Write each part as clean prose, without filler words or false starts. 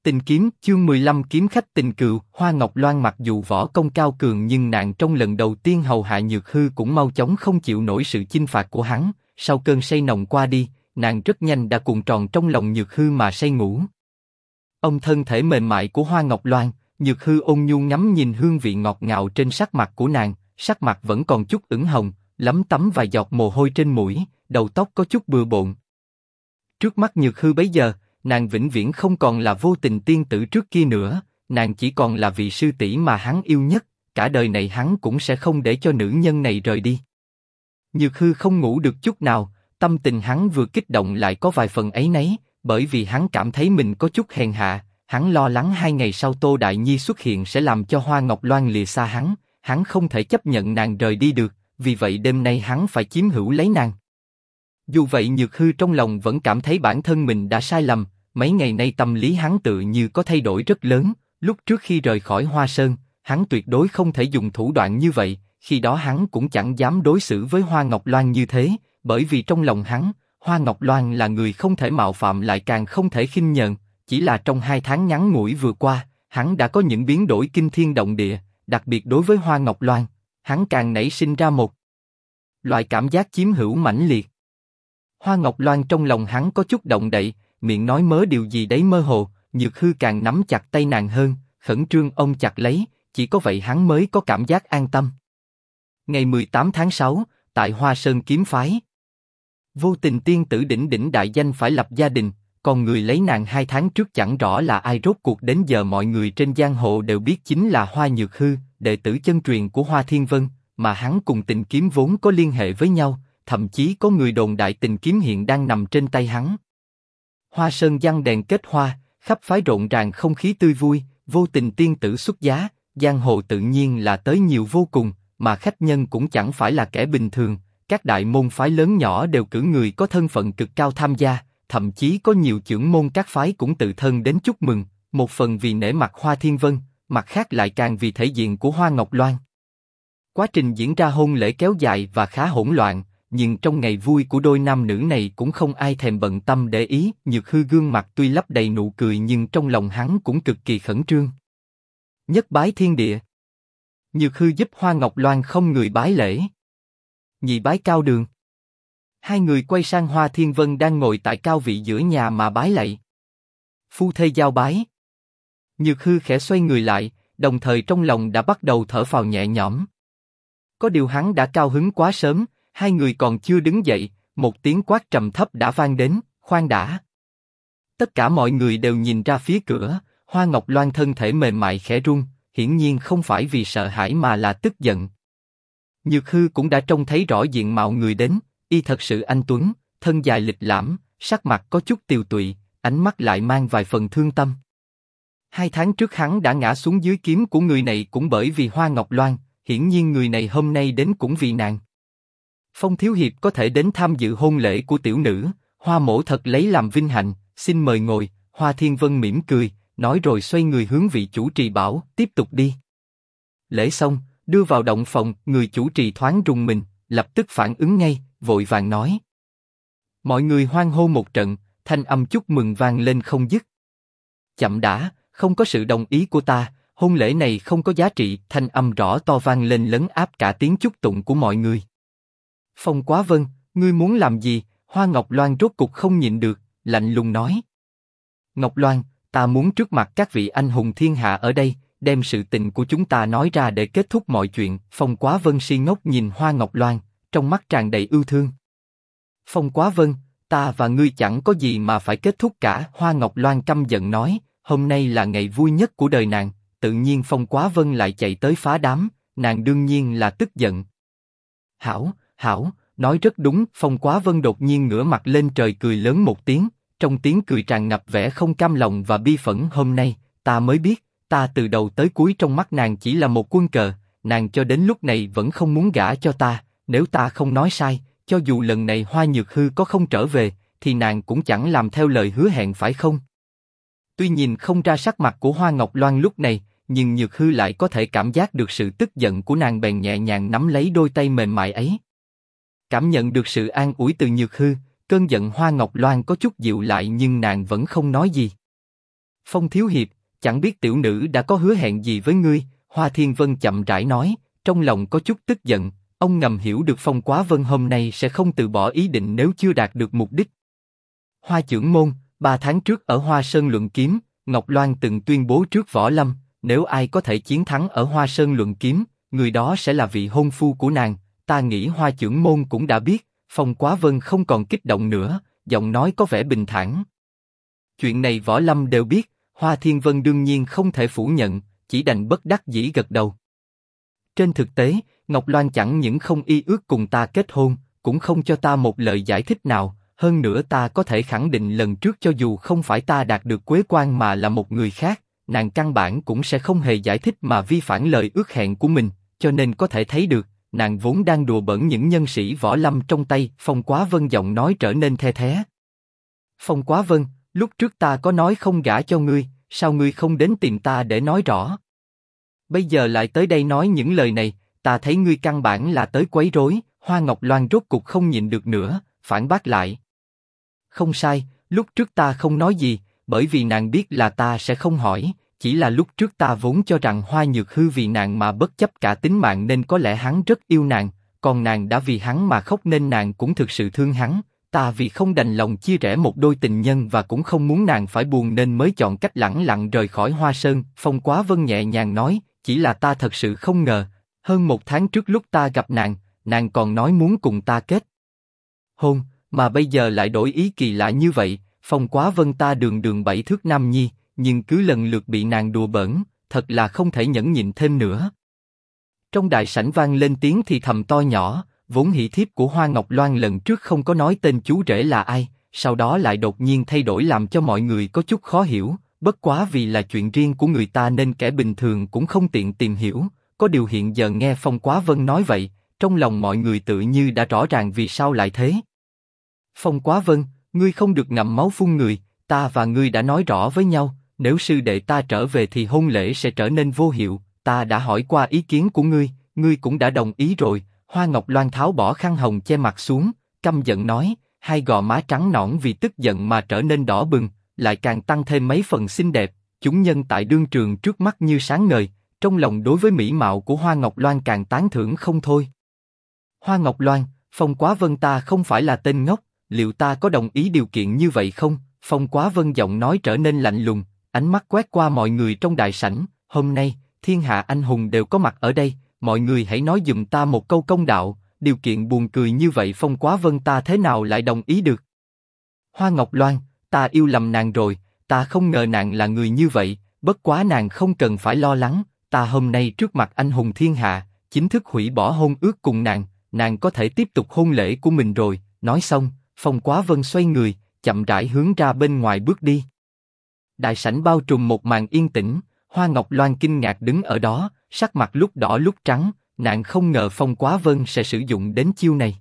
Tình kiếm, chương 15 kiếm khách tình cựu. Hoa Ngọc Loan mặc dù võ công cao cường nhưng nàng trong lần đầu tiên hầu hạ Nhược Hư cũng mau chóng không chịu nổi sự chinh phạt của hắn. Sau cơn say nồng qua đi, nàng rất nhanh đã cuộn tròn trong lòng Nhược Hư mà say ngủ. Ông thân thể mềm mại của Hoa Ngọc Loan, Nhược Hư ôn nhu ngắm nhìn hương vị ngọt ngào trên sắc mặt của nàng, sắc mặt vẫn còn chút ửng hồng, lấm tấm vài giọt mồ hôi trên mũi, đầu tóc có chút bừa bộn. Trước mắt Nhược Hư bấy giờ, nàng vĩnh viễn không còn là vô tình tiên tử trước kia nữa, nàng chỉ còn là vị sư tỷ mà hắn yêu nhất, cả đời này hắn cũng sẽ không để cho nữ nhân này rời đi. Nhược Hư không ngủ được chút nào, tâm tình hắn vừa kích động lại có vài phần áy náy, bởi vì hắn cảm thấy mình có chút hèn hạ, hắn lo lắng 2 ngày sau Tô Đại Nhi xuất hiện sẽ làm cho Hoa Ngọc Loan lìa xa hắn không thể chấp nhận nàng rời đi được, vì vậy đêm nay hắn phải chiếm hữu lấy nàng. Dù vậy Nhược Hư trong lòng vẫn cảm thấy bản thân mình đã sai lầm, mấy ngày nay tâm lý hắn tự như có thay đổi rất lớn, lúc trước khi rời khỏi Hoa Sơn, hắn tuyệt đối không thể dùng thủ đoạn như vậy, khi đó hắn cũng chẳng dám đối xử với Hoa Ngọc Loan như thế, bởi vì trong lòng hắn, Hoa Ngọc Loan là người không thể mạo phạm lại càng không thể khinh nhờn, chỉ là trong 2 tháng ngắn ngủi vừa qua, hắn đã có những biến đổi kinh thiên động địa, đặc biệt đối với Hoa Ngọc Loan, hắn càng nảy sinh ra một loại cảm giác chiếm hữu mãnh liệt. Hoa Ngọc Loan trong lòng hắn có chút động đậy, miệng nói mớ điều gì đấy mơ hồ, Nhược Hư càng nắm chặt tay nàng hơn, khẩn trương ôm chặt lấy, chỉ có vậy hắn mới có cảm giác an tâm. Ngày 18 tháng 6, tại Hoa Sơn kiếm phái, vô tình tiên tử đỉnh đỉnh đại danh phải lập gia đình, còn người lấy nàng 2 tháng trước chẳng rõ là ai, rốt cuộc đến giờ mọi người trên giang hồ đều biết chính là Hoa Nhược Hư, đệ tử chân truyền của Hoa Thiên Vân, mà hắn cùng Tình kiếm vốn có liên hệ với nhau, thậm chí có người đồn đại Tình kiếm hiện đang nằm trên tay hắn. Hoa Sơn giăng đèn kết hoa, khắp phái rộn ràng không khí tươi vui, vô tình tiên tử xuất giá, giang hồ tự nhiên là tới nhiều vô cùng, mà khách nhân cũng chẳng phải là kẻ bình thường, các đại môn phái lớn nhỏ đều cử người có thân phận cực cao tham gia, thậm chí có nhiều chưởng môn các phái cũng tự thân đến chúc mừng, một phần vì nể mặt Hoa Thiên Vân, mặt khác lại càng vì thể diện của Hoa Ngọc Loan. Quá trình diễn ra hôn lễ kéo dài và khá hỗn loạn, nhưng trong ngày vui của đôi nam nữ này cũng không ai thèm bận tâm để ý. Nhược Hư gương mặt tuy lấp đầy nụ cười nhưng trong lòng hắn cũng cực kỳ khẩn trương. Nhất bái thiên địa, Nhược Hư giúp Hoa Ngọc Loan không người bái lễ. Nhị bái cao đường. Hai người quay sang Hoa Thiên Vân đang ngồi tại cao vị giữa nhà mà bái lạy. Phu thê giao bái. Nhược Hư khẽ xoay người lại, đồng thời trong lòng đã bắt đầu thở phào nhẹ nhõm. Có điều hắn đã cao hứng quá sớm, hai người còn chưa đứng dậy, một tiếng quát trầm thấp đã vang đến, khoan đã. Tất cả mọi người đều nhìn ra phía cửa, Hoa Ngọc Loan thân thể mềm mại khẽ run, hiển nhiên không phải vì sợ hãi mà là tức giận. Nhược Hư cũng đã trông thấy rõ diện mạo người đến, y thật sự anh tuấn, thân dài lịch lãm, sắc mặt có chút tiều tụy, ánh mắt lại mang vài phần thương tâm. 2 tháng trước hắn đã ngã xuống dưới kiếm của người này cũng bởi vì Hoa Ngọc Loan, hiển nhiên người này hôm nay đến cũng vì nàng. Phong thiếu hiệp có thể đến tham dự hôn lễ của tiểu nữ, Hoa mỗ thật lấy làm vinh hạnh, xin mời ngồi. Hoa Thiên Vân mỉm cười, nói rồi xoay người hướng vị chủ trì bảo, tiếp tục đi. Lễ xong, đưa vào động phòng, người chủ trì thoáng rùng mình, lập tức phản ứng ngay, vội vàng nói. Mọi người hoan hô một trận, thanh âm chúc mừng vang lên không dứt. Chậm đã, không có sự đồng ý của ta, hôn lễ này không có giá trị. Thanh âm rõ to vang lên lấn áp cả tiếng chúc tụng của mọi người. Phong Quá Vân, ngươi muốn làm gì? Hoa Ngọc Loan rốt cục không nhịn được, lạnh lùng nói. Ngọc Loan, ta muốn trước mặt các vị anh hùng thiên hạ ở đây, đem sự tình của chúng ta nói ra để kết thúc mọi chuyện. Phong Quá Vân si ngốc nhìn Hoa Ngọc Loan, trong mắt tràn đầy yêu thương. Phong Quá Vân, ta và ngươi chẳng có gì mà phải kết thúc cả. Hoa Ngọc Loan căm giận nói, hôm nay là ngày vui nhất của đời nàng, tự nhiên Phong Quá Vân lại chạy tới phá đám, nàng đương nhiên là tức giận. Hảo, hảo, nói rất đúng. Phong Quá Vân đột nhiên ngửa mặt lên trời cười lớn một tiếng, trong tiếng cười tràn ngập vẻ không cam lòng và bi phẫn. Hôm nay, ta mới biết, ta từ đầu tới cuối trong mắt nàng chỉ là một quân cờ, nàng cho đến lúc này vẫn không muốn gả cho ta, nếu ta không nói sai, cho dù lần này Hoa Nhược Hư có không trở về, thì nàng cũng chẳng làm theo lời hứa hẹn phải không? Tuy nhìn không ra sắc mặt của Hoa Ngọc Loan lúc này, nhưng Nhược Hư lại có thể cảm giác được sự tức giận của nàng, bèn nhẹ nhàng nắm lấy đôi tay mềm mại ấy. Cảm nhận được sự an ủi từ Nhược Hư, cơn giận Hoa Ngọc Loan có chút dịu lại nhưng nàng vẫn không nói gì. Phong thiếu hiệp, chẳng biết tiểu nữ đã có hứa hẹn gì với ngươi, Hoa Thiên Vân chậm rãi nói, trong lòng có chút tức giận, ông ngầm hiểu được Phong Quá Vân hôm nay sẽ không từ bỏ ý định nếu chưa đạt được mục đích. Hoa trưởng môn, 3 tháng trước ở Hoa Sơn luận kiếm, Ngọc Loan từng tuyên bố trước Võ Lâm, nếu ai có thể chiến thắng ở Hoa Sơn luận kiếm, người đó sẽ là vị hôn phu của nàng. Ta nghĩ Hoa trưởng môn cũng đã biết. Phong Quá Vân không còn kích động nữa, giọng nói có vẻ bình thản. Chuyện này Võ Lâm đều biết, Hoa Thiên Vân đương nhiên không thể phủ nhận, chỉ đành bất đắc dĩ gật đầu. Trên thực tế, Ngọc Loan chẳng những không y ước cùng ta kết hôn, cũng không cho ta một lời giải thích nào. Hơn nữa ta có thể khẳng định lần trước cho dù không phải ta đạt được quế quan mà là một người khác, nàng căn bản cũng sẽ không hề giải thích mà vi phản lời ước hẹn của mình, cho nên có thể thấy được, nàng vốn đang đùa bỡn những nhân sĩ Võ Lâm trong tay. Phong Quá Vân giọng nói trở nên the thé. Phong Quá Vân, lúc trước ta có nói không gả cho ngươi, sao ngươi không đến tìm ta để nói rõ? Bây giờ lại tới đây nói những lời này, ta thấy ngươi căn bản là tới quấy rối. Hoa Ngọc Loan rốt cục không nhịn được nữa, phản bác lại. Không sai, lúc trước ta không nói gì, bởi vì nàng biết là ta sẽ không hỏi, chỉ là lúc trước ta vốn cho rằng Hoa Nhược Hư vì nàng mà bất chấp cả tính mạng nên có lẽ hắn rất yêu nàng, còn nàng đã vì hắn mà khóc nên nàng cũng thực sự thương hắn, ta vì không đành lòng chia rẽ một đôi tình nhân và cũng không muốn nàng phải buồn nên mới chọn cách lẳng lặng rời khỏi Hoa Sơn. Phong Quá Vân nhẹ nhàng nói, chỉ là ta thật sự không ngờ, hơn 1 tháng trước lúc ta gặp nàng, nàng còn nói muốn cùng ta kết hôn. Mà bây giờ lại đổi ý kỳ lạ như vậy. Phong Quá Vân ta đường đường 7 thước nam nhi, nhưng cứ lần lượt bị nàng đùa bỡn, thật là không thể nhẫn nhịn thêm nữa. Trong đại sảnh vang lên tiếng thì thầm to nhỏ, vốn hỷ thiếp của Hoa Ngọc Loan lần trước không có nói tên chú rể là ai, sau đó lại đột nhiên thay đổi làm cho mọi người có chút khó hiểu. Bất quá vì là chuyện riêng của người ta nên kẻ bình thường cũng không tiện tìm hiểu. Có điều hiện giờ nghe Phong Quá Vân nói vậy, trong lòng mọi người tự như đã rõ ràng vì sao lại thế. Phong Quá Vân, ngươi không được ngậm máu phun người, ta và ngươi đã nói rõ với nhau, nếu sư đệ ta trở về thì hôn lễ sẽ trở nên vô hiệu, ta đã hỏi qua ý kiến của ngươi, ngươi cũng đã đồng ý rồi. Hoa Ngọc Loan tháo bỏ khăn hồng che mặt xuống, căm giận nói, hai gò má trắng nõn vì tức giận mà trở nên đỏ bừng, lại càng tăng thêm mấy phần xinh đẹp. Chúng nhân tại đương trường trước mắt như sáng ngời, trong lòng đối với mỹ mạo của Hoa Ngọc Loan càng tán thưởng không thôi. Hoa Ngọc Loan, Phong Quá Vân ta không phải là tên ngốc, liệu ta có đồng ý điều kiện như vậy không? Phong Quá Vân giọng nói trở nên lạnh lùng, ánh mắt quét qua mọi người trong đại sảnh. Hôm nay, thiên hạ anh hùng đều có mặt ở đây, mọi người hãy nói giùm ta một câu công đạo, điều kiện buồn cười như vậy Phong Quá Vân ta thế nào lại đồng ý được? Hoa Ngọc Loan, ta yêu lầm nàng rồi, ta không ngờ nàng là người như vậy, bất quá nàng không cần phải lo lắng, ta hôm nay trước mặt anh hùng thiên hạ, chính thức hủy bỏ hôn ước cùng nàng, nàng có thể tiếp tục hôn lễ của mình rồi. Nói xong, Phong Quá Vân xoay người, chậm rãi hướng ra bên ngoài bước đi. Đại sảnh bao trùm một màn yên tĩnh, Hoa Ngọc Loan kinh ngạc đứng ở đó, sắc mặt lúc đỏ lúc trắng, nàng không ngờ Phong Quá Vân sẽ sử dụng đến chiêu này.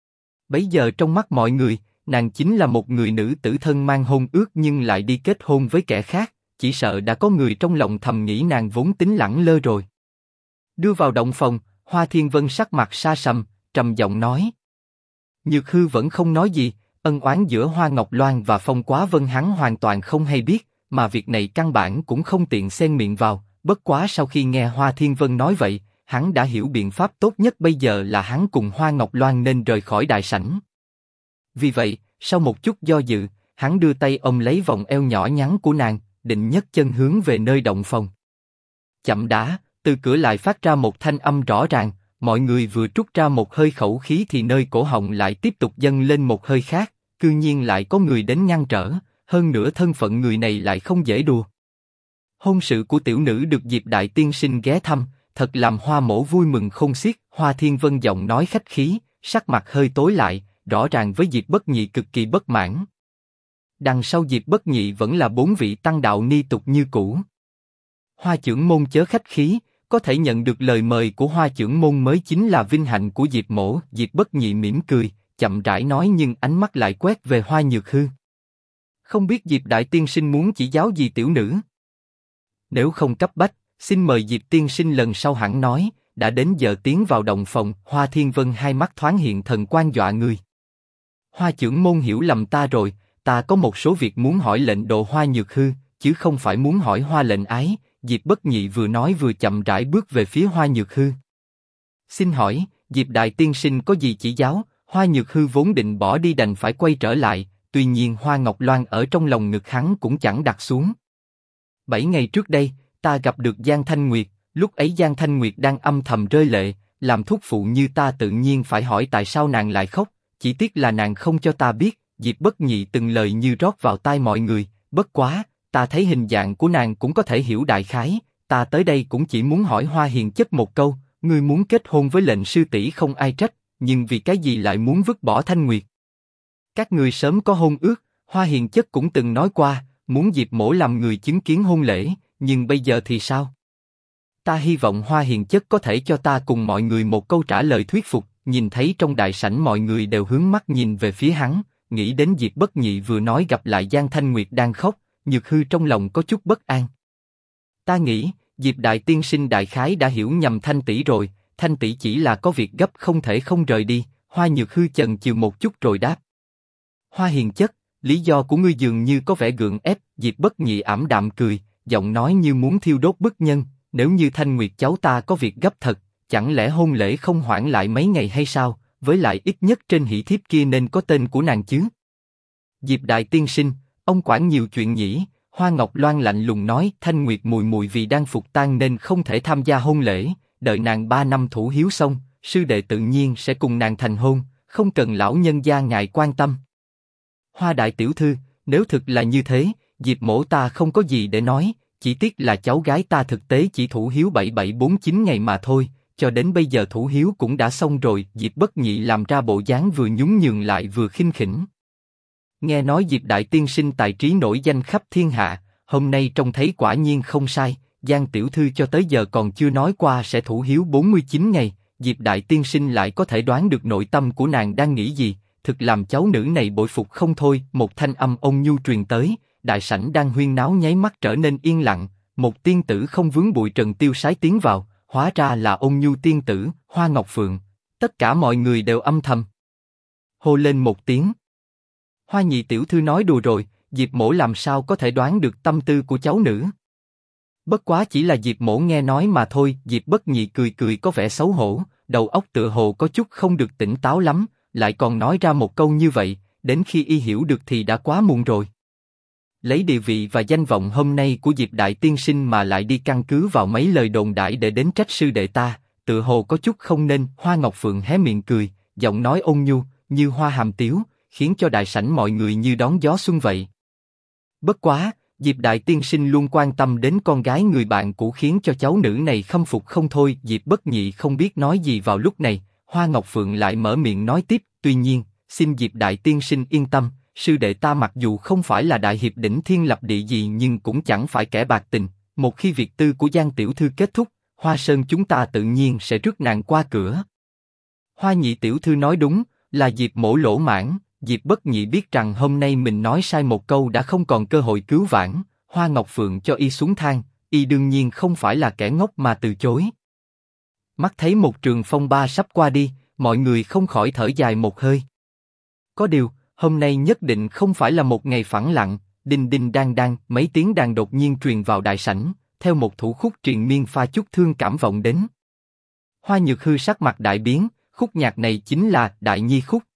Bấy giờ trong mắt mọi người, nàng chính là một người nữ tử thân mang hôn ước nhưng lại đi kết hôn với kẻ khác, chỉ sợ đã có người trong lòng thầm nghĩ nàng vốn tính lẳng lơ rồi. Đưa vào động phòng, Hoa Thiên Vân sắc mặt sa sầm, trầm giọng nói. Nhược Hư vẫn không nói gì, ân oán giữa Hoa Ngọc Loan và Phong Quá Vân hắn hoàn toàn không hay biết, mà việc này căn bản cũng không tiện xen miệng vào. Bất quá sau khi nghe Hoa Thiên Vân nói vậy, hắn đã hiểu biện pháp tốt nhất bây giờ là hắn cùng Hoa Ngọc Loan nên rời khỏi đại sảnh. Vì vậy, sau một chút do dự, hắn đưa tay ôm lấy vòng eo nhỏ nhắn của nàng, định nhấc chân hướng về nơi động phòng. Chậm đã, từ cửa lại phát ra một thanh âm rõ ràng. Mọi người vừa trút ra một hơi khẩu khí thì nơi cổ họng lại tiếp tục dâng lên một hơi khác, cư nhiên lại có người đến ngăn trở, hơn nữa thân phận người này lại không dễ đùa. Hôn sự của tiểu nữ được Diệp đại tiên sinh ghé thăm, thật làm Hoa mỗ vui mừng khôn xiết. Hoa Thiên Vân giọng nói khách khí, sắc mặt hơi tối lại, rõ ràng với Diệp Bất Nhị cực kỳ bất mãn. Đằng sau Diệp Bất Nhị vẫn là 4 vị tăng đạo ni tục như cũ. Hoa trưởng môn chớ khách khí. Có thể nhận được lời mời của Hoa trưởng môn mới chính là vinh hạnh của Diệp mỗ. Diệp Bất Nhị mỉm cười, chậm rãi nói nhưng ánh mắt lại quét về Hoa Nhược Hư. Không biết Diệp đại tiên sinh muốn chỉ giáo gì tiểu nữ? Nếu không cấp bách, xin mời Diệp tiên sinh lần sau hẳn nói. Đã đến giờ tiến vào động phòng. Hoa Thiên Vân hai mắt thoáng hiện thần quang dọa người. Hoa trưởng môn hiểu lầm ta rồi, ta có một số việc muốn hỏi lệnh độ Hoa Nhược Hư. chứ không phải muốn hỏi Hoa lệnh ái. Diệp Bất Nhị vừa nói vừa chậm rãi bước về phía Hoa Nhược Hư. Xin hỏi, Diệp đại tiên sinh có gì chỉ giáo? Hoa Nhược Hư vốn định bỏ đi đành phải quay trở lại, tuy nhiên Hoa Ngọc Loan ở trong lòng ngực hắn cũng chẳng đặt xuống. 7 ngày trước đây, ta gặp được Giang Thanh Nguyệt, lúc ấy Giang Thanh Nguyệt đang âm thầm rơi lệ, làm thúc phụ như ta tự nhiên phải hỏi tại sao nàng lại khóc, chỉ tiếc là nàng không cho ta biết. Diệp Bất Nhị từng lời như rót vào tai mọi người, bất quá, ta thấy hình dạng của nàng cũng có thể hiểu đại khái, ta tới đây cũng chỉ muốn hỏi Hoa Hiền Chất một câu, ngươi muốn kết hôn với lệnh sư tỷ không ai trách, nhưng vì cái gì lại muốn vứt bỏ Thanh Nguyệt? Các ngươi sớm có hôn ước, Hoa Hiền Chất cũng từng nói qua, muốn Diệp mỗ làm người chứng kiến hôn lễ, nhưng bây giờ thì sao? Ta hy vọng Hoa Hiền Chất có thể cho ta cùng mọi người một câu trả lời thuyết phục. Nhìn thấy trong đại sảnh mọi người đều hướng mắt nhìn về phía hắn, nghĩ đến Diệp Bất Nhị vừa nói gặp lại Giang Thanh Nguyệt đang khóc, Nhược Hư trong lòng có chút bất an. Ta nghĩ, Diệp đại tiên sinh đại khái đã hiểu nhầm Thanh tỷ rồi, Thanh tỷ chỉ là có việc gấp không thể không rời đi. Hoa Nhược Hư chần chừ một chút rồi đáp. Hoa Hiền Chất, lý do của ngươi dường như có vẻ gượng ép. Diệp Bất Nhị ảm đạm cười, giọng nói như muốn thiêu đốt bức nhân. Nếu như Thanh Nguyệt cháu ta có việc gấp thật, chẳng lẽ hôn lễ không hoãn lại mấy ngày hay sao? Với lại ít nhất trên hỷ thiếp kia nên có tên của nàng chứ. Diệp đại tiên sinh, ông quản nhiều chuyện nhỉ? Hoa Ngọc Loan lạnh lùng nói. Thanh Nguyệt mùi mùi vì đang phục tang nên không thể tham gia hôn lễ, đợi nàng 3 năm thủ hiếu xong, sư đệ tự nhiên sẽ cùng nàng thành hôn, không cần lão nhân gia ngài quan tâm. Hoa đại tiểu thư, nếu thực là như thế, Diệp mỗ ta không có gì để nói, chỉ tiếc là cháu gái ta thực tế chỉ thủ hiếu 7749 ngày mà thôi, cho đến bây giờ thủ hiếu cũng đã xong rồi. Diệp Bất Nhị làm ra bộ dáng vừa nhún nhường lại vừa khinh khỉnh. Nghe nói Diệp đại tiên sinh tài trí nổi danh khắp thiên hạ, hôm nay trông thấy quả nhiên không sai. Giang tiểu thư cho tới giờ còn chưa nói qua sẽ thủ hiếu 49 ngày, Diệp đại tiên sinh lại có thể đoán được nội tâm của nàng đang nghĩ gì, thực làm cháu nữ này bội phục không thôi. Một thanh âm ôn nhu truyền tới, đại sảnh đang huyên náo nháy mắt trở nên yên lặng. Một tiên tử không vướng bụi trần tiêu sái tiến vào, hóa ra là ôn nhu tiên tử Hoa Ngọc Phượng. Tất cả mọi người đều âm thầm hô lên một tiếng. Hoa nhị tiểu thư nói đùa rồi, Diệp mỗ làm sao có thể đoán được tâm tư của cháu nữ? Bất quá chỉ là Diệp mỗ nghe nói mà thôi. Diệp Bất Nhị cười cười có vẻ xấu hổ, đầu óc tựa hồ có chút không được tỉnh táo lắm, lại còn nói ra một câu như vậy, đến khi y hiểu được thì đã quá muộn rồi. Lấy địa vị và danh vọng hôm nay của Diệp đại tiên sinh mà lại đi căn cứ vào mấy lời đồn đại để đến trách sư đệ ta, tựa hồ có chút không nên. Hoa Ngọc Phượng hé miệng cười, giọng nói ôn nhu như hoa hàm tiếu, khiến cho đại sảnh mọi người như đón gió xuân vậy. Bất quá, Diệp đại tiên sinh luôn quan tâm đến con gái người bạn cũ khiến cho cháu nữ này khâm phục không thôi. Diệp Bất Nhị không biết nói gì vào lúc này, Hoa Ngọc Phượng lại mở miệng nói tiếp. Tuy nhiên, xin Diệp đại tiên sinh yên tâm, sư đệ ta mặc dù không phải là đại hiệp đỉnh thiên lập địa gì nhưng cũng chẳng phải kẻ bạc tình. Một khi việc tư của Giang tiểu thư kết thúc, Hoa Sơn chúng ta tự nhiên sẽ rước nàng qua cửa. Hoa nhị tiểu thư nói đúng, là Diệp mỗ lỗ mãn. Diệp Bất Nhị biết rằng hôm nay mình nói sai một câu đã không còn cơ hội cứu vãn. Hoa Ngọc Phượng cho y xuống thang, y đương nhiên không phải là kẻ ngốc mà từ chối. Mắt thấy một trường phong ba sắp qua đi, mọi người không khỏi thở dài một hơi. Có điều, hôm nay nhất định không phải là một ngày phẳng lặng. Đinh đinh đang đang, mấy tiếng đàn đột nhiên truyền vào đại sảnh, theo một thủ khúc triền miên pha chút thương cảm vọng đến. Hoa Nhược Hư sắc mặt đại biến, khúc nhạc này chính là Đại Nhi khúc.